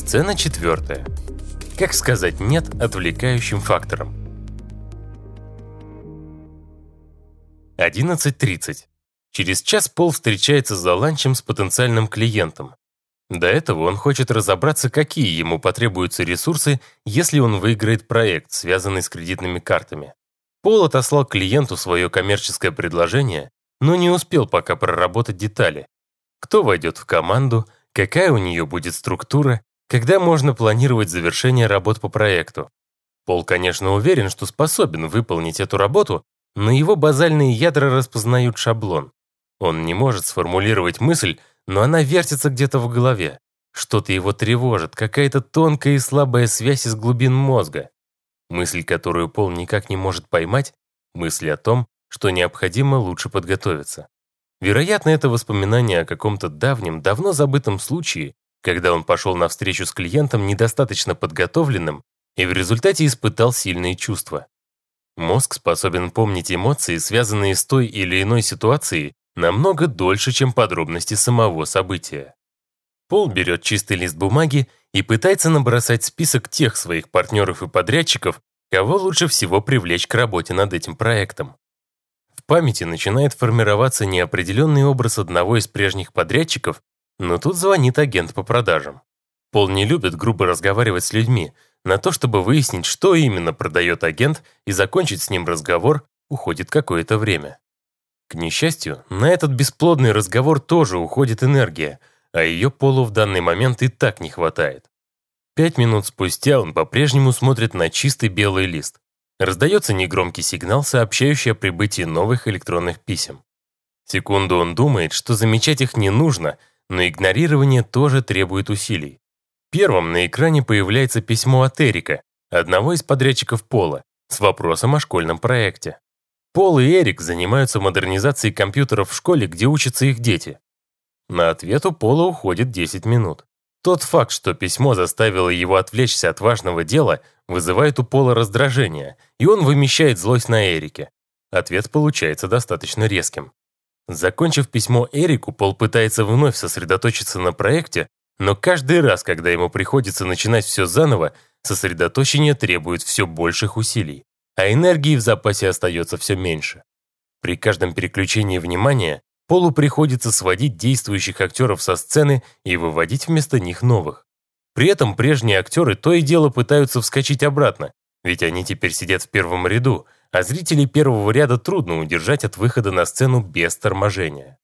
Сцена 4. Как сказать «нет» отвлекающим факторам. 11:30. Через час Пол встречается за ланчем с потенциальным клиентом. До этого он хочет разобраться, какие ему потребуются ресурсы, если он выиграет проект, связанный с кредитными картами. Пол отослал клиенту свое коммерческое предложение, но не успел пока проработать детали. Кто войдет в команду, какая у нее будет структура, когда можно планировать завершение работ по проекту. Пол, конечно, уверен, что способен выполнить эту работу, но его базальные ядра распознают шаблон. Он не может сформулировать мысль, но она вертится где-то в голове. Что-то его тревожит, какая-то тонкая и слабая связь из глубин мозга. Мысль, которую Пол никак не может поймать, мысль о том, что необходимо лучше подготовиться. Вероятно, это воспоминание о каком-то давнем, давно забытом случае, когда он пошел на встречу с клиентом недостаточно подготовленным и в результате испытал сильные чувства. Мозг способен помнить эмоции, связанные с той или иной ситуацией, намного дольше, чем подробности самого события. Пол берет чистый лист бумаги и пытается набросать список тех своих партнеров и подрядчиков, кого лучше всего привлечь к работе над этим проектом. В памяти начинает формироваться неопределенный образ одного из прежних подрядчиков, но тут звонит агент по продажам. Пол не любит грубо разговаривать с людьми. На то, чтобы выяснить, что именно продает агент, и закончить с ним разговор, уходит какое-то время. К несчастью, на этот бесплодный разговор тоже уходит энергия, а ее Полу в данный момент и так не хватает. 5 минут спустя он по-прежнему смотрит на чистый белый лист. Раздается негромкий сигнал, сообщающий о прибытии новых электронных писем. Секунду он думает, что замечать их не нужно, но игнорирование тоже требует усилий. Первым на экране появляется письмо от Эрика, одного из подрядчиков Пола, с вопросом о школьном проекте. Пол и Эрик занимаются модернизацией компьютеров в школе, где учатся их дети. На ответ у Пола уходит 10 минут. Тот факт, что письмо заставило его отвлечься от важного дела, вызывает у Пола раздражение, и он вымещает злость на Эрике. Ответ получается достаточно резким. Закончив письмо Эрику, Пол пытается вновь сосредоточиться на проекте, но каждый раз, когда ему приходится начинать все заново, сосредоточение требует все больших усилий, а энергии в запасе остается все меньше. При каждом переключении внимания Полу приходится сводить действующих актеров со сцены и выводить вместо них новых. При этом прежние актеры то и дело пытаются вскочить обратно, ведь они теперь сидят в первом ряду, а зрителей первого ряда трудно удержать от выхода на сцену без торможения.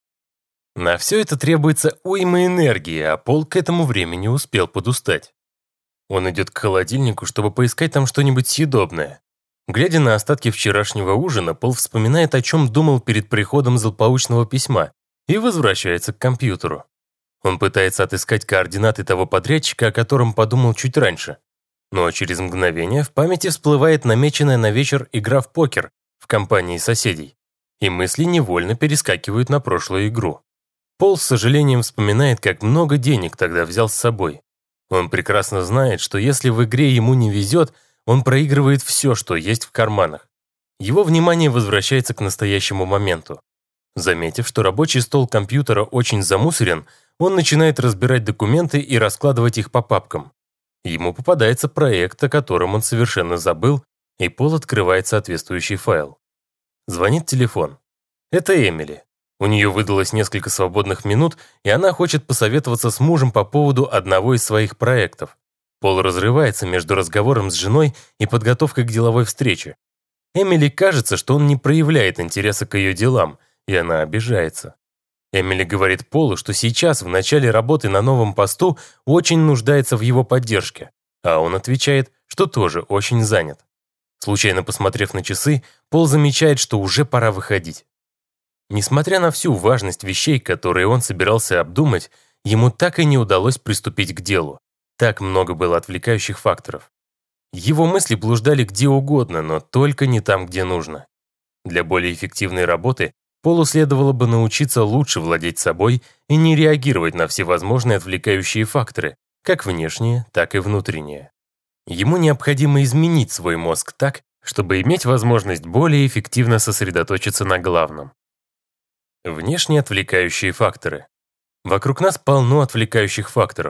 На все это требуется уйма энергии, а Пол к этому времени успел подустать. Он идет к холодильнику, чтобы поискать там что-нибудь съедобное. Глядя на остатки вчерашнего ужина, Пол вспоминает, о чем думал перед приходом злополучного письма, и возвращается к компьютеру. Он пытается отыскать координаты того подрядчика, о котором подумал чуть раньше. Но через мгновение в памяти всплывает намеченная на вечер игра в покер в компании соседей, и мысли невольно перескакивают на прошлую игру. Пол с сожалением вспоминает, как много денег тогда взял с собой. Он прекрасно знает, что если в игре ему не везет, он проигрывает все, что есть в карманах. Его внимание возвращается к настоящему моменту. Заметив, что рабочий стол компьютера очень замусорен, он начинает разбирать документы и раскладывать их по папкам. Ему попадается проект, о котором он совершенно забыл, и Пол открывает соответствующий файл. Звонит телефон. Это Эмили. У нее выдалось несколько свободных минут, и она хочет посоветоваться с мужем по поводу одного из своих проектов. Пол разрывается между разговором с женой и подготовкой к деловой встрече. Эмили кажется, что он не проявляет интереса к ее делам, и она обижается. Эмили говорит Полу, что сейчас, в начале работы на новом посту, очень нуждается в его поддержке, а он отвечает, что тоже очень занят. Случайно посмотрев на часы, Пол замечает, что уже пора выходить. Несмотря на всю важность вещей, которые он собирался обдумать, ему так и не удалось приступить к делу. Так много было отвлекающих факторов. Его мысли блуждали где угодно, но только не там, где нужно. Для более эффективной работы Полу следовало бы научиться лучше владеть собой и не реагировать на всевозможные отвлекающие факторы, как внешние, так и внутренние. Ему необходимо изменить свой мозг так, чтобы иметь возможность более эффективно сосредоточиться на главном. Внешние отвлекающие факторы. Вокруг нас полно отвлекающих факторов.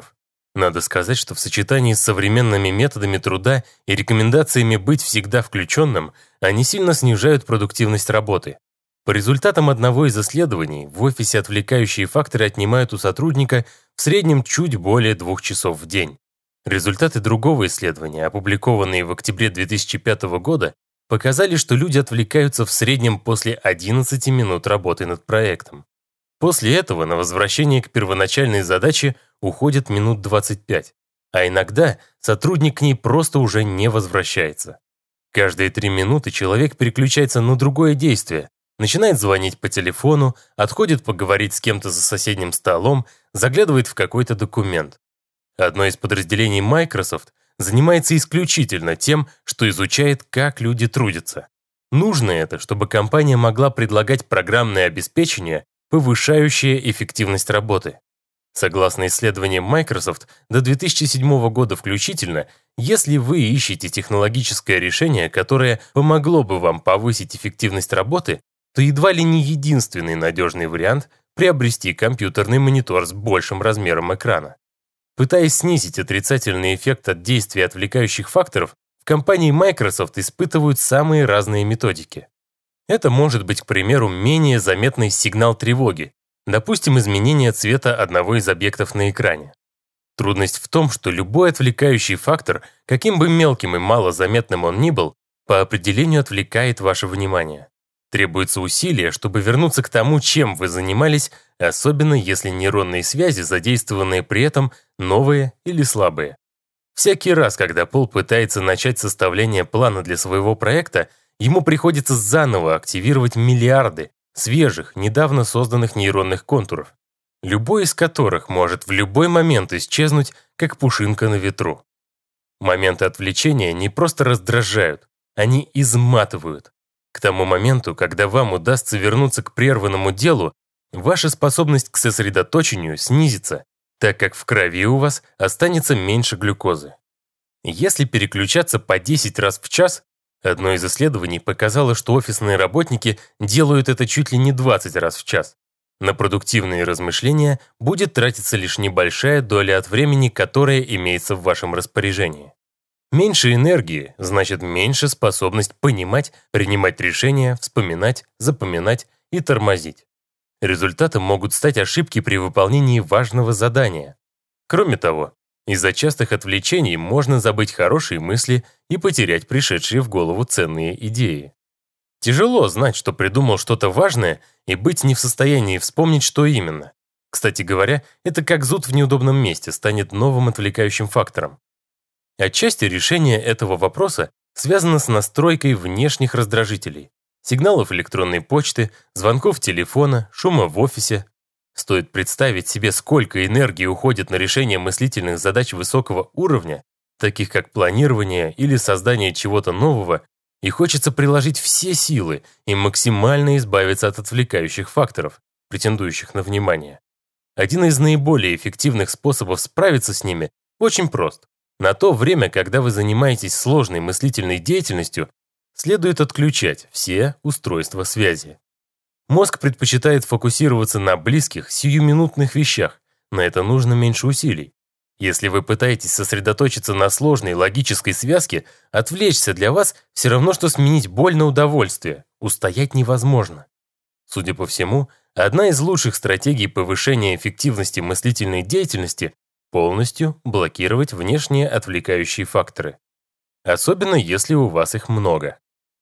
Надо сказать, что в сочетании с современными методами труда и рекомендациями быть всегда включенным, они сильно снижают продуктивность работы. По результатам одного из исследований, в офисе отвлекающие факторы отнимают у сотрудника в среднем чуть более 2 часов в день. Результаты другого исследования, опубликованные в октябре 2005 года, показали, что люди отвлекаются в среднем после 11 минут работы над проектом. После этого на возвращение к первоначальной задаче уходит минут 25, а иногда сотрудник к ней просто уже не возвращается. Каждые 3 минуты человек переключается на другое действие, начинает звонить по телефону, отходит поговорить с кем-то за соседним столом, заглядывает в какой-то документ. Одно из подразделений Microsoft занимается исключительно тем, что изучает, как люди трудятся. Нужно это, чтобы компания могла предлагать программное обеспечение, повышающее эффективность работы. Согласно исследованиям Microsoft, до 2007 года включительно, если вы ищете технологическое решение, которое помогло бы вам повысить эффективность работы, то едва ли не единственный надежный вариант – приобрести компьютерный монитор с большим размером экрана. Пытаясь снизить отрицательный эффект от действия отвлекающих факторов, в компании Microsoft испытывают самые разные методики. Это может быть, к примеру, менее заметный сигнал тревоги, допустим, изменение цвета одного из объектов на экране. Трудность в том, что любой отвлекающий фактор, каким бы мелким и малозаметным он ни был, по определению отвлекает ваше внимание. Требуется усилие, чтобы вернуться к тому, чем вы занимались, особенно если нейронные связи, задействованные при этом, новые или слабые. Всякий раз, когда Пол пытается начать составление плана для своего проекта, ему приходится заново активировать миллиарды свежих, недавно созданных нейронных контуров, любой из которых может в любой момент исчезнуть, как пушинка на ветру. Моменты отвлечения не просто раздражают, они изматывают. К тому моменту, когда вам удастся вернуться к прерванному делу, ваша способность к сосредоточению снизится, так как в крови у вас останется меньше глюкозы. Если переключаться по 10 раз в час, одно из исследований показало, что офисные работники делают это чуть ли не 20 раз в час. На продуктивные размышления будет тратиться лишь небольшая доля от времени, которое имеется в вашем распоряжении. Меньше энергии значит меньше способность понимать, принимать решения, вспоминать, запоминать и тормозить. Результатом могут стать ошибки при выполнении важного задания. Кроме того, из-за частых отвлечений можно забыть хорошие мысли и потерять пришедшие в голову ценные идеи. Тяжело знать, что придумал что-то важное, и быть не в состоянии вспомнить, что именно. Кстати говоря, это как зуд в неудобном месте станет новым отвлекающим фактором. Отчасти решение этого вопроса связано с настройкой внешних раздражителей, сигналов электронной почты, звонков телефона, шума в офисе. Стоит представить себе, сколько энергии уходит на решение мыслительных задач высокого уровня, таких как планирование или создание чего-то нового, и хочется приложить все силы и максимально избавиться от отвлекающих факторов, претендующих на внимание. Один из наиболее эффективных способов справиться с ними очень прост. На то время, когда вы занимаетесь сложной мыслительной деятельностью, следует отключать все устройства связи. Мозг предпочитает фокусироваться на близких, сиюминутных вещах, на это нужно меньше усилий. Если вы пытаетесь сосредоточиться на сложной логической связке, отвлечься для вас все равно, что сменить боль на удовольствие, устоять невозможно. Судя по всему, одна из лучших стратегий повышения эффективности мыслительной деятельности – полностью блокировать внешние отвлекающие факторы. Особенно если у вас их много.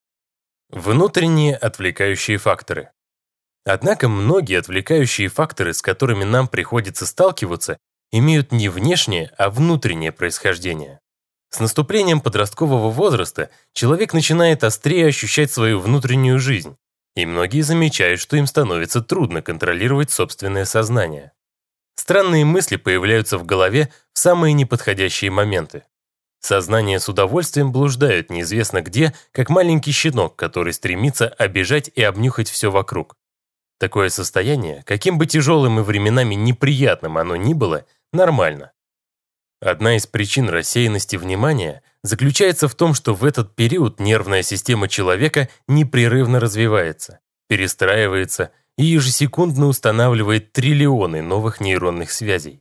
Внутренние отвлекающие факторы. Однако многие отвлекающие факторы, с которыми нам приходится сталкиваться, имеют не внешнее, а внутреннее происхождение. С наступлением подросткового возраста человек начинает острее ощущать свою внутреннюю жизнь, и многие замечают, что им становится трудно контролировать собственное сознание. Странные мысли появляются в голове в самые неподходящие моменты. Сознание с удовольствием блуждает неизвестно где, как маленький щенок, который стремится обижать и обнюхать все вокруг. Такое состояние, каким бы тяжелым и временами неприятным оно ни было, нормально. Одна из причин рассеянности внимания заключается в том, что в этот период нервная система человека непрерывно развивается, перестраивается и ежесекундно устанавливает триллионы новых нейронных связей.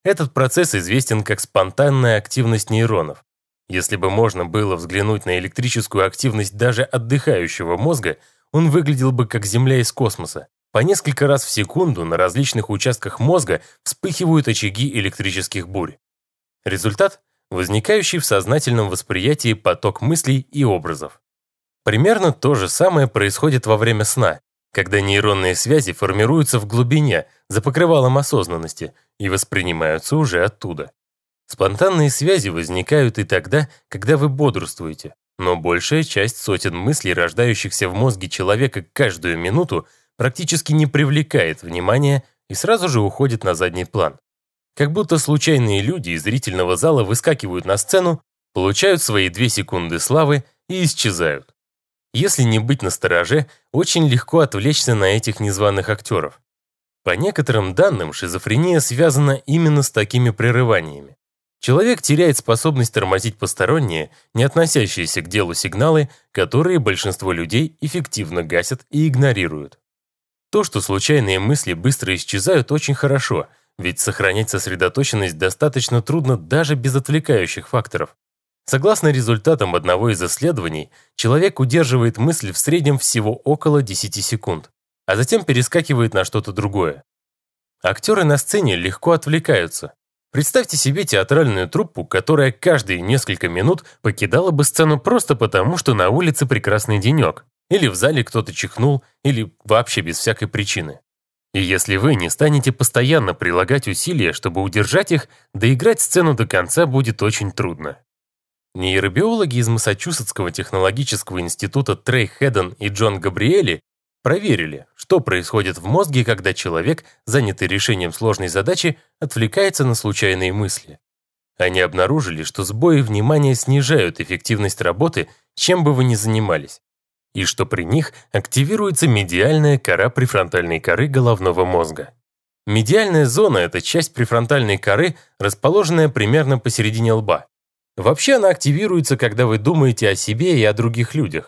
Этот процесс известен как спонтанная активность нейронов. Если бы можно было взглянуть на электрическую активность даже отдыхающего мозга, он выглядел бы как Земля из космоса. По несколько раз в секунду на различных участках мозга вспыхивают очаги электрических бурь. Результат – возникающий в сознательном восприятии поток мыслей и образов. Примерно то же самое происходит во время сна, когда нейронные связи формируются в глубине, за покрывалом осознанности, и воспринимаются уже оттуда. Спонтанные связи возникают и тогда, когда вы бодрствуете, но большая часть сотен мыслей, рождающихся в мозге человека каждую минуту, практически не привлекает внимания и сразу же уходит на задний план. Как будто случайные люди из зрительного зала выскакивают на сцену, получают свои 2 секунды славы и исчезают. Если не быть настороже, очень легко отвлечься на этих незваных актеров. По некоторым данным, шизофрения связана именно с такими прерываниями. Человек теряет способность тормозить посторонние, не относящиеся к делу сигналы, которые большинство людей эффективно гасят и игнорируют. То, что случайные мысли быстро исчезают, очень хорошо, ведь сохранять сосредоточенность достаточно трудно даже без отвлекающих факторов. Согласно результатам одного из исследований, человек удерживает мысль в среднем всего около 10 секунд, а затем перескакивает на что-то другое. Актеры на сцене легко отвлекаются. Представьте себе театральную труппу, которая каждые несколько минут покидала бы сцену просто потому, что на улице прекрасный денек, или в зале кто-то чихнул, или вообще без всякой причины. И если вы не станете постоянно прилагать усилия, чтобы удержать их, доиграть сцену до конца будет очень трудно. Нейробиологи из Массачусетского технологического института Трей Хедден и Джон Габриэли проверили, что происходит в мозге, когда человек, занятый решением сложной задачи, отвлекается на случайные мысли. Они обнаружили, что сбои внимания снижают эффективность работы, чем бы вы ни занимались, и что при них активируется медиальная кора префронтальной коры головного мозга. Медиальная зона – это часть префронтальной коры, расположенная примерно посередине лба. Вообще она активируется, когда вы думаете о себе и о других людях.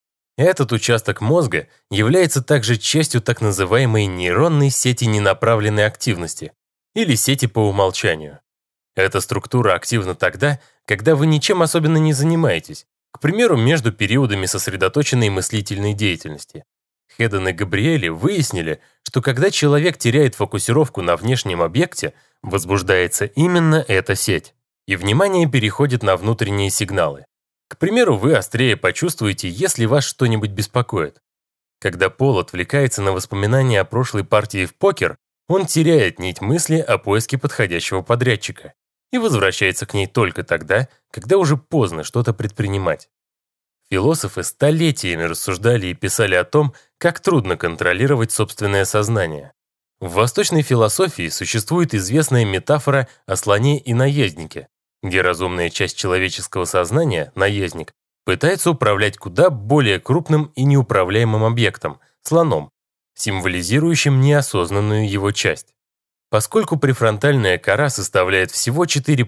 Этот участок мозга является также частью так называемой нейронной сети ненаправленной активности или сети по умолчанию. Эта структура активна тогда, когда вы ничем особенно не занимаетесь, к примеру, между периодами сосредоточенной мыслительной деятельности. Хедден и Габриэли выяснили, что когда человек теряет фокусировку на внешнем объекте, возбуждается именно эта сеть, и внимание переходит на внутренние сигналы. К примеру, вы острее почувствуете, если вас что-нибудь беспокоит. Когда Пол отвлекается на воспоминания о прошлой партии в покер, он теряет нить мысли о поиске подходящего подрядчика и возвращается к ней только тогда, когда уже поздно что-то предпринимать. Философы столетиями рассуждали и писали о том, как трудно контролировать собственное сознание. В восточной философии существует известная метафора о слоне и наезднике, где разумная часть человеческого сознания, наездник, пытается управлять куда более крупным и неуправляемым объектом – слоном, символизирующим неосознанную его часть. Поскольку префронтальная кора составляет всего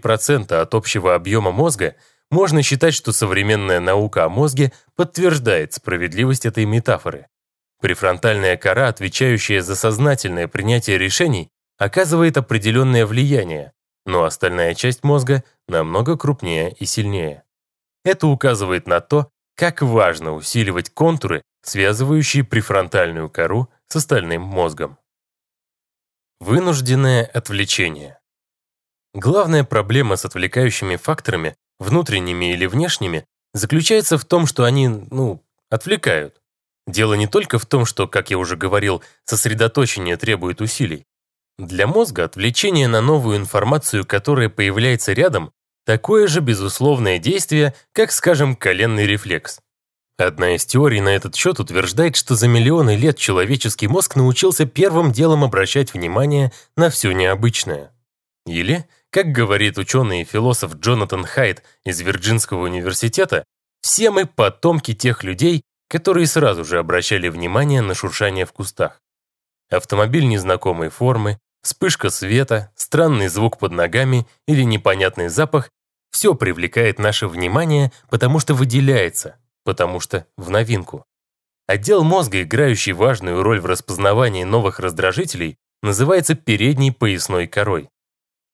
4% от общего объема мозга, можно считать, что современная наука о мозге подтверждает справедливость этой метафоры. Префронтальная кора, отвечающая за сознательное принятие решений, оказывает определенное влияние, но остальная часть мозга намного крупнее и сильнее. Это указывает на то, как важно усиливать контуры, связывающие префронтальную кору с остальным мозгом. Вынужденное отвлечение. Главная проблема с отвлекающими факторами, внутренними или внешними, заключается в том, что они, отвлекают. Дело не только в том, что, как я уже говорил, сосредоточение требует усилий. Для мозга отвлечение на новую информацию, которая появляется рядом, такое же безусловное действие, как, скажем, коленный рефлекс. Одна из теорий на этот счет утверждает, что за миллионы лет человеческий мозг научился первым делом обращать внимание на все необычное. Или, как говорит ученый и философ Джонатан Хайд из Вирджинского университета, все мы потомки тех людей, которые сразу же обращали внимание на шуршание в кустах. Автомобиль незнакомой формы, вспышка света, странный звук под ногами или непонятный запах – все привлекает наше внимание, потому что выделяется, потому что в новинку. Отдел мозга, играющий важную роль в распознавании новых раздражителей, называется передней поясной корой.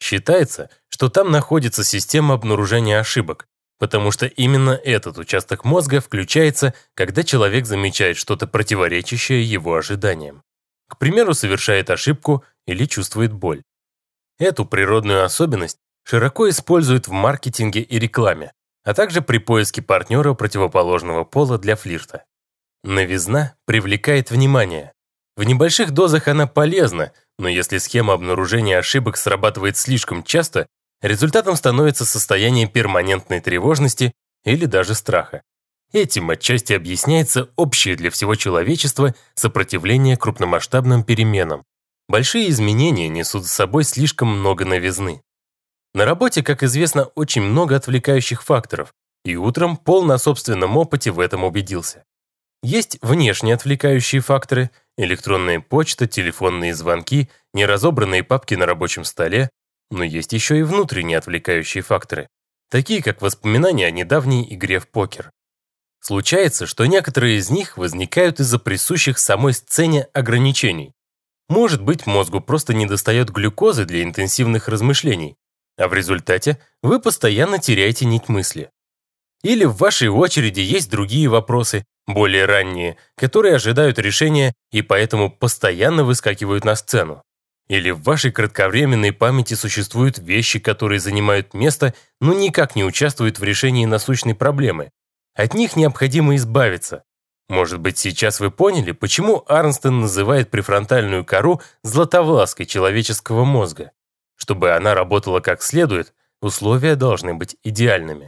Считается, что там находится система обнаружения ошибок, потому что именно этот участок мозга включается, когда человек замечает что-то противоречащее его ожиданиям. К примеру, совершает ошибку или чувствует боль. Эту природную особенность широко используют в маркетинге и рекламе, а также при поиске партнера противоположного пола для флирта. Новизна привлекает внимание. В небольших дозах она полезна, но если схема обнаружения ошибок срабатывает слишком часто, результатом становится состояние перманентной тревожности или даже страха. Этим отчасти объясняется общее для всего человечества сопротивление крупномасштабным переменам. Большие изменения несут с собой слишком много новизны. На работе, как известно, очень много отвлекающих факторов, и утром Пол на собственном опыте в этом убедился. Есть внешние отвлекающие факторы – электронная почта, телефонные звонки, неразобранные папки на рабочем столе, но есть еще и внутренние отвлекающие факторы, такие как воспоминания о недавней игре в покер. Случается, что некоторые из них возникают из-за присущих самой сцене ограничений. Может быть, мозгу просто недостает глюкозы для интенсивных размышлений, а в результате вы постоянно теряете нить мысли. Или в вашей очереди есть другие вопросы, более ранние, которые ожидают решения и поэтому постоянно выскакивают на сцену. Или в вашей кратковременной памяти существуют вещи, которые занимают место, но никак не участвуют в решении насущной проблемы. От них необходимо избавиться. Может быть, сейчас вы поняли, почему Арнстон называет префронтальную кору златовлаской человеческого мозга. Чтобы она работала как следует, условия должны быть идеальными.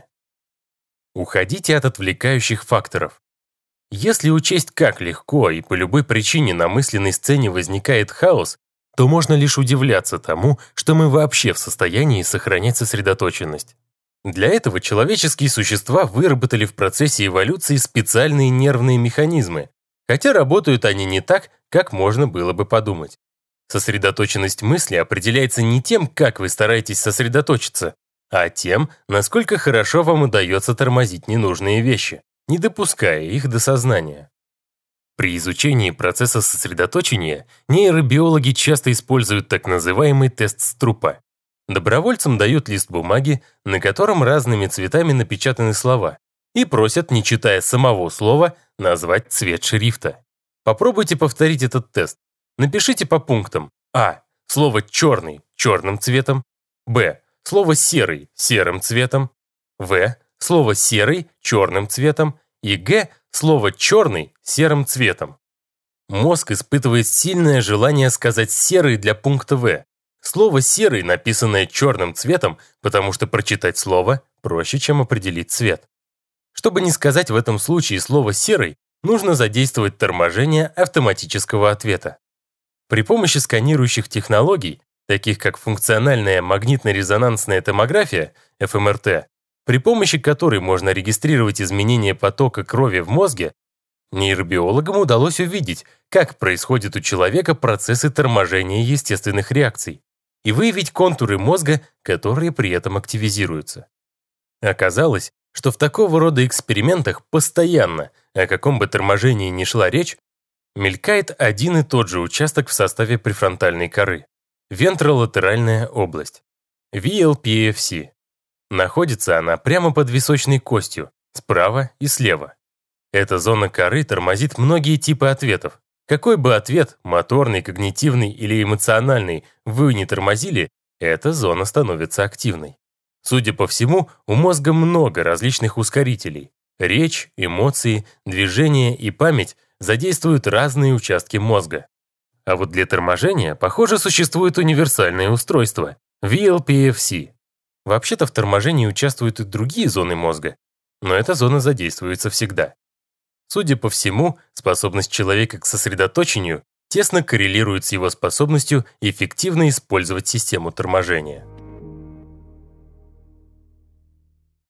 Уходите от отвлекающих факторов. Если учесть, как легко и по любой причине на мысленной сцене возникает хаос, то можно лишь удивляться тому, что мы вообще в состоянии сохранять сосредоточенность. Для этого человеческие существа выработали в процессе эволюции специальные нервные механизмы, хотя работают они не так, как можно было бы подумать. Сосредоточенность мысли определяется не тем, как вы стараетесь сосредоточиться, а тем, насколько хорошо вам удается тормозить ненужные вещи, не допуская их до сознания. При изучении процесса сосредоточения нейробиологи часто используют так называемый тест Струпа. Добровольцам дают лист бумаги, на котором разными цветами напечатаны слова, и просят, не читая самого слова, назвать цвет шрифта. Попробуйте повторить этот тест. Напишите по пунктам. А. Слово «черный» – черным цветом. Б. Слово «серый» – серым цветом. В. Слово «серый» – черным цветом. И Г. Слово «черный» – серым цветом. Мозг испытывает сильное желание сказать «серый» для пункта В. Слово «серый», написанное черным цветом, потому что прочитать слово проще, чем определить цвет. Чтобы не сказать в этом случае слово «серый», нужно задействовать торможение автоматического ответа. При помощи сканирующих технологий, таких как функциональная магнитно-резонансная томография, ФМРТ, при помощи которой можно регистрировать изменения потока крови в мозге, нейробиологам удалось увидеть, как происходят у человека процессы торможения естественных реакций, и выявить контуры мозга, которые при этом активизируются. Оказалось, что в такого рода экспериментах постоянно, о каком бы торможении ни шла речь, мелькает один и тот же участок в составе префронтальной коры – вентролатеральная область, VLPFC. Находится она прямо под височной костью, справа и слева. Эта зона коры тормозит многие типы ответов. Какой бы ответ, моторный, когнитивный или эмоциональный, вы не тормозили, эта зона становится активной. Судя по всему, у мозга много различных ускорителей. Речь, эмоции, движение и память задействуют разные участки мозга. А вот для торможения, похоже, существует универсальное устройство – VLPFC. Вообще-то в торможении участвуют и другие зоны мозга, но эта зона задействуется всегда. Судя по всему, способность человека к сосредоточению тесно коррелирует с его способностью эффективно использовать систему торможения.